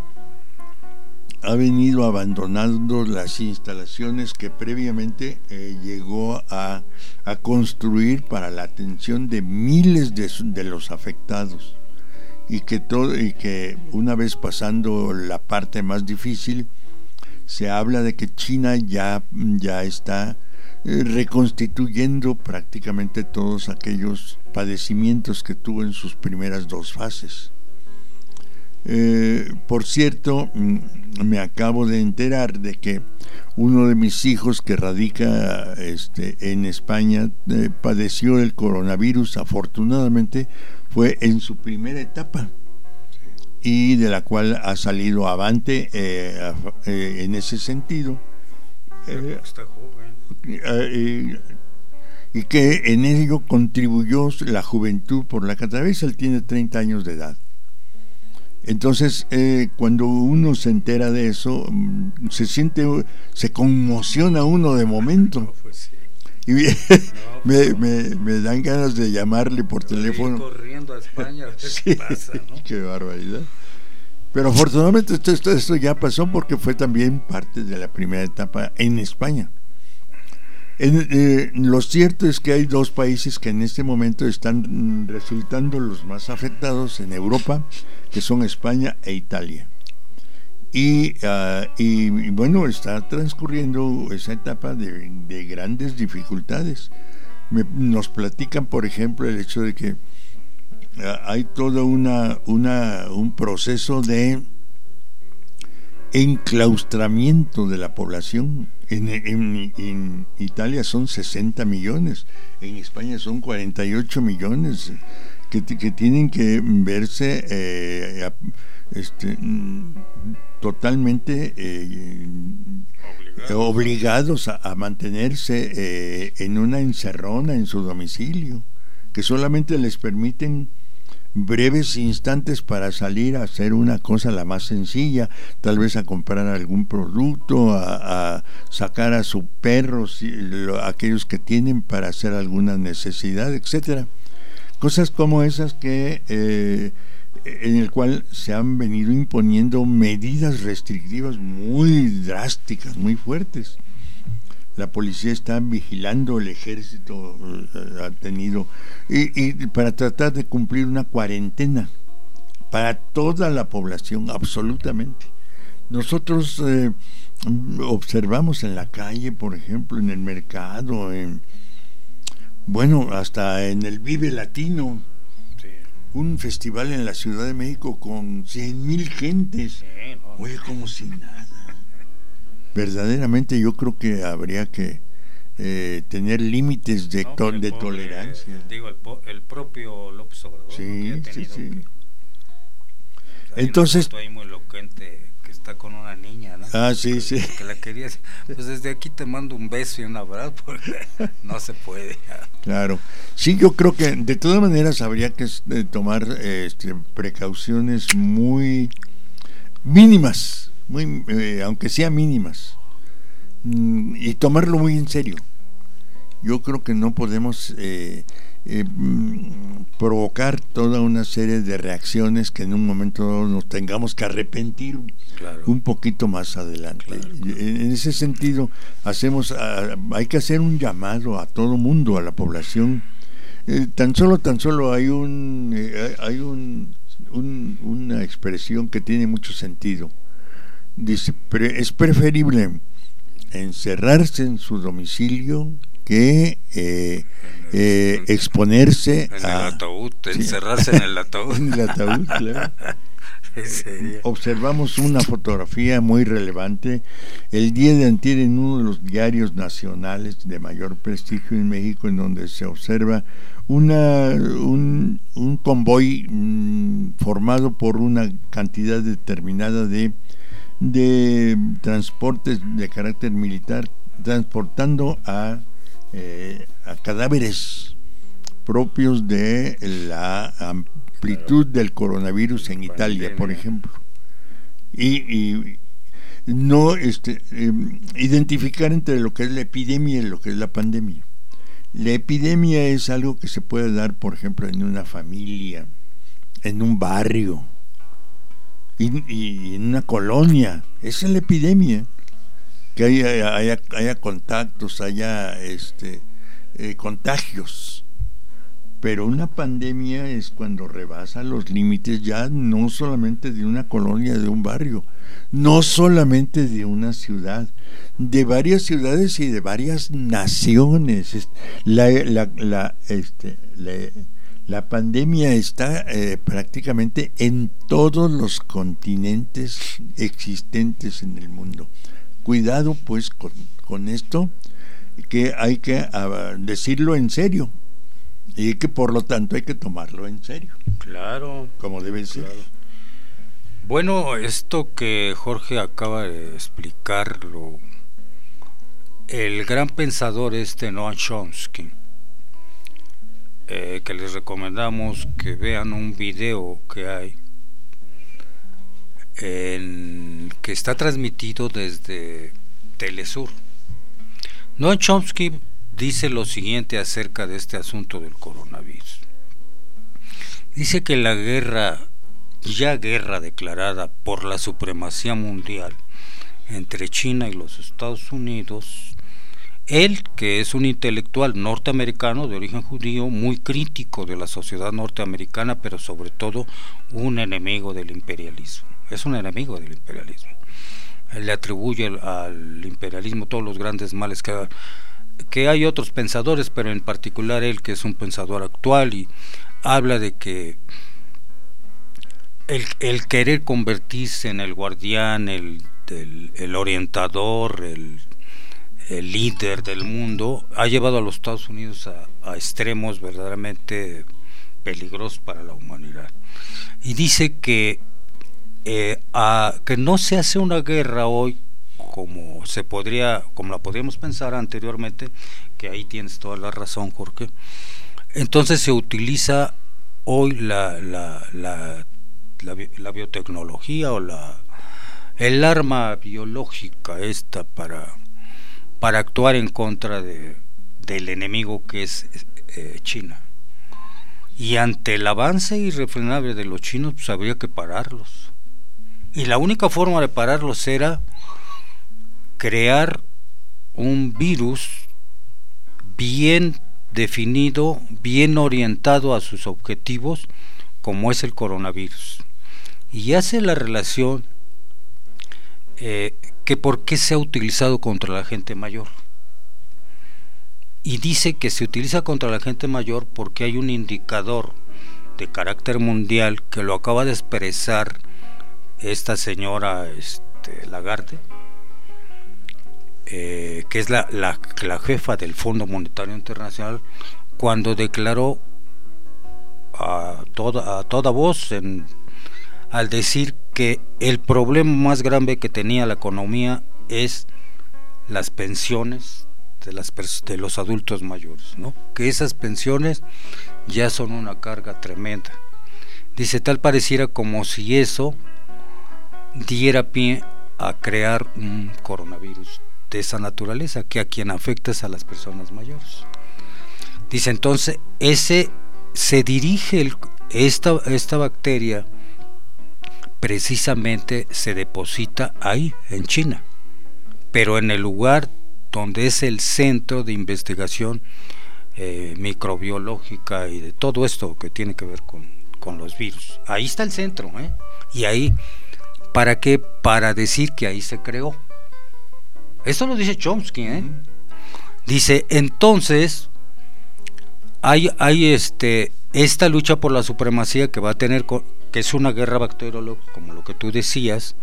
ha venido abandonando las instalaciones que previamente eh, llegó a, a construir para la atención de miles de, de los afectados, y que todo y que una vez pasando la parte más difícil, se habla de que China ya, ya está eh, reconstituyendo prácticamente todos aquellos padecimientos que tuvo en sus primeras dos fases. Eh, por cierto, me acabo de enterar de que uno de mis hijos que radica este, en España eh, padeció el coronavirus. Afortunadamente fue en su primera etapa, y de la cual ha salido avante eh, eh, en ese sentido. Eh, está joven. Eh, y que en ello contribuyó la juventud por la que atraviesa. Él tiene treinta años de edad. Entonces, eh, cuando uno se entera de eso, se siente, se conmociona uno de momento. No, pues sí. Y me, no, me, me, me dan ganas de llamarle por teléfono. Corriendo a España a ver sí, qué pasa, ¿no? Qué barbaridad. Pero afortunadamente esto, esto, esto ya pasó, porque fue también parte de la primera etapa en España. En, eh, lo cierto es que hay dos países que en este momento están resultando los más afectados en Europa, que son España e Italia. Y, uh, y, y bueno, está transcurriendo esa etapa de, de grandes dificultades. Me, nos platican, por ejemplo, el hecho de que uh, hay todo una, una, un proceso de enclaustramiento de la población. En, en, en Italia son sesenta millones, en España son cuarenta y ocho millones que, que tienen que verse eh, este, totalmente eh, obligados, obligados a, a mantenerse eh, en una encerrona en su domicilio, que solamente les permiten breves instantes para salir a hacer una cosa la más sencilla, tal vez a comprar algún producto, a, a sacar a su perro, si, lo, aquellos que tienen para hacer alguna necesidad, etcétera. Cosas como esas que eh, en el cual se han venido imponiendo medidas restrictivas muy drásticas, muy fuertes. La policía está vigilando, el ejército eh, ha tenido, y, y para tratar de cumplir una cuarentena para toda la población, absolutamente. Nosotros eh, observamos en la calle, por ejemplo, en el mercado, en, bueno, hasta en el Vive Latino, sí, un festival en la Ciudad de México con cien mil gentes, sí, no, oye, como si nada. Verdaderamente yo creo que habría que eh, tener límites de, no, to- de pobre, tolerancia. Digo, el, po- el propio López Obrador, sí, ¿no? Que ha tenido sí, sí. que Entonces, ahí muy elocuente que está con una niña, ¿no? Ah, sí, que, sí. Que la quería, pues desde aquí te mando un beso y un abrazo porque no se puede. Claro. Sí, yo creo que de todas maneras habría que eh, tomar este, precauciones muy mínimas, muy eh, aunque sea mínimas, mm, y tomarlo muy en serio. Yo creo que no podemos eh, eh, provocar toda una serie de reacciones que en un momento nos tengamos que arrepentir, claro, un poquito más adelante. Claro, claro. En ese sentido, hacemos, a, hay que hacer un llamado a todo mundo, a la población. Eh, tan solo, tan solo hay un, eh, hay un, un, una expresión que tiene mucho sentido. Dice, pre, es preferible encerrarse en su domicilio que eh, eh, exponerse en a, el ataúd, sí, encerrarse en el ataúd. En el ataúd, claro. Observamos una fotografía muy relevante el día de antier en uno de los diarios nacionales de mayor prestigio en México, en donde se observa una un, un convoy mmm, formado por una cantidad determinada de de transportes de carácter militar, transportando a Eh, a cadáveres propios de la amplitud del coronavirus en Italia, por ejemplo, y, y no este, eh, identificar entre lo que es la epidemia y lo que es la pandemia. La epidemia es algo que se puede dar, por ejemplo, en una familia, en un barrio y, y en una colonia. Esa es la epidemia. Que haya, haya, haya contactos, haya este, eh, contagios. Pero una pandemia es cuando rebasa los límites ya no solamente de una colonia, de un barrio, no solamente de una ciudad, de varias ciudades y de varias naciones. La, la, la, este, la, la pandemia está eh, prácticamente en todos los continentes existentes en el mundo. Cuidado pues con, con esto, que hay que uh, decirlo en serio y que por lo tanto hay que tomarlo en serio. Claro, como debe ser. Claro. Bueno, esto que Jorge acaba de explicarlo, el gran pensador este Noam Chomsky, eh, que les recomendamos que vean un video que hay En, que está transmitido desde Telesur. Noam Chomsky dice lo siguiente acerca de este asunto del coronavirus. Dice que la guerra, ya guerra declarada por la supremacía mundial entre China y los Estados Unidos, él, que es un intelectual norteamericano de origen judío, muy crítico de la sociedad norteamericana, pero sobre todo un enemigo del imperialismo. Es un enemigo del imperialismo. Él le atribuye al, al imperialismo todos los grandes males que, que hay otros pensadores, pero en particular él, que es un pensador actual, y habla de que el, el querer convertirse en el guardián, el, el, el orientador, el, el líder del mundo, ha llevado a los Estados Unidos a, a extremos verdaderamente peligrosos para la humanidad. Y dice que Eh, a, que no se hace una guerra hoy como se podría, como la podríamos pensar anteriormente, que ahí tienes toda la razón, Jorge. Entonces se utiliza hoy la la, la, la, la biotecnología o la el arma biológica esta para para actuar en contra de del enemigo que es eh, China. Y ante el avance irrefrenable de los chinos, pues habría que pararlos. Y la única forma de pararlos era crear un virus bien definido, bien orientado a sus objetivos, como es el coronavirus. Y hace la relación eh, que por qué se ha utilizado contra la gente mayor. Y dice que se utiliza contra la gente mayor porque hay un indicador de carácter mundial que lo acaba de expresar esta señora este, Lagarde, eh, que es la, la, la jefa del Fondo Monetario Internacional, cuando declaró a toda, a toda voz en, al decir que el problema más grave que tenía la economía es las pensiones de, las, de los adultos mayores, ¿no? Que esas pensiones ya son una carga tremenda. Dice, tal pareciera como si eso diera pie a crear un coronavirus de esa naturaleza, que a quien afecta es a las personas mayores. Dice, entonces, ese se dirige, el, esta, esta bacteria precisamente se deposita ahí, en China, pero en el lugar donde es el centro de investigación eh, microbiológica y de todo esto que tiene que ver con, con los virus. Ahí está el centro, ¿eh? Y ahí, ¿para qué? Para decir que ahí se creó. Esto lo dice Chomsky, ¿eh? Dice, entonces, hay, hay este, esta lucha por la supremacía que va a tener, que es una guerra bacteriológica, como lo que tú decías,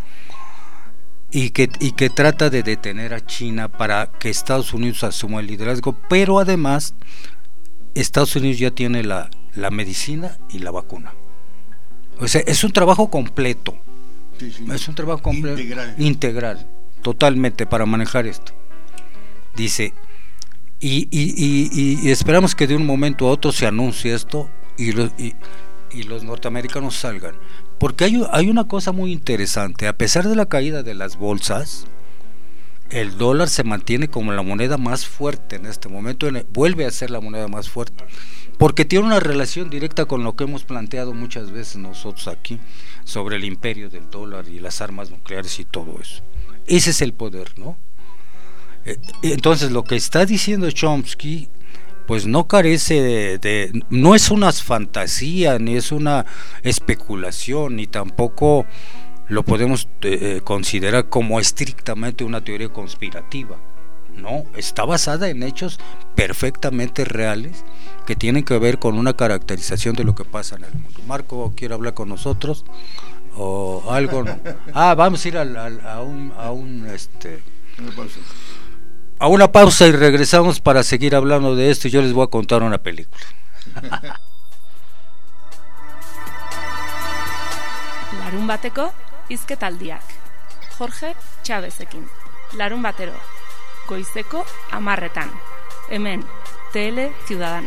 y que, y que trata de detener a China para que Estados Unidos asuma el liderazgo, pero además Estados Unidos ya tiene la, la medicina y la vacuna. O sea, es un trabajo completo. Sí, sí. Es un trabajo completo, integral. integral, totalmente, para manejar esto. Dice, y, y, y, y esperamos que de un momento a otro se anuncie esto y los, y, y los norteamericanos salgan. Porque hay, hay una cosa muy interesante, a pesar de la caída de las bolsas, el dólar se mantiene como la moneda más fuerte en este momento, vuelve a ser la moneda más fuerte, porque tiene una relación directa con lo que hemos planteado muchas veces nosotros aquí, sobre el imperio del dólar y las armas nucleares y todo eso. Ese es el poder, ¿no? Entonces lo que está diciendo Chomsky pues no carece de, de no es una fantasía, ni es una especulación, ni tampoco lo podemos eh, considerar como estrictamente una teoría conspirativa. No, está basada en hechos perfectamente reales que tienen que ver con una caracterización de lo que pasa en el mundo. Marco, ¿quiere hablar con nosotros? ¿O algo? No. Ah, vamos a ir al, al, a un, a un este a una pausa y regresamos para seguir hablando de esto. Yo les voy a contar una película. Larun bateko hizketaldiak. Jorge Chavezekin. Larun batero. Goizeko hamarretan. Hemen Tele Ciudadana.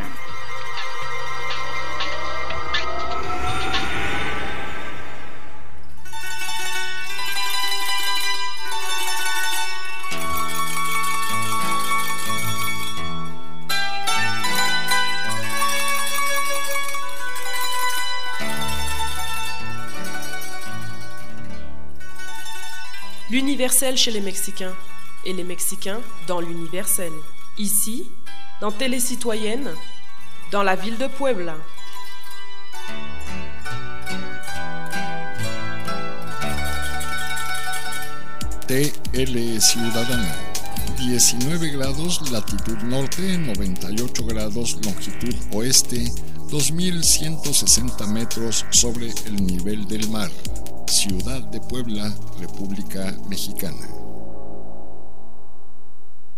L'universel chez les Mexicains, et les Mexicains dans l'universel. Ici, dans Télé Citoyenne, dans la ville de Puebla. T L Ciudadana, diecinueve grados latitud norte, noventa y ocho grados longitud oeste, dos mil ciento sesenta metros sobre el nivel del mar. Ciudad de Puebla, República Mexicana.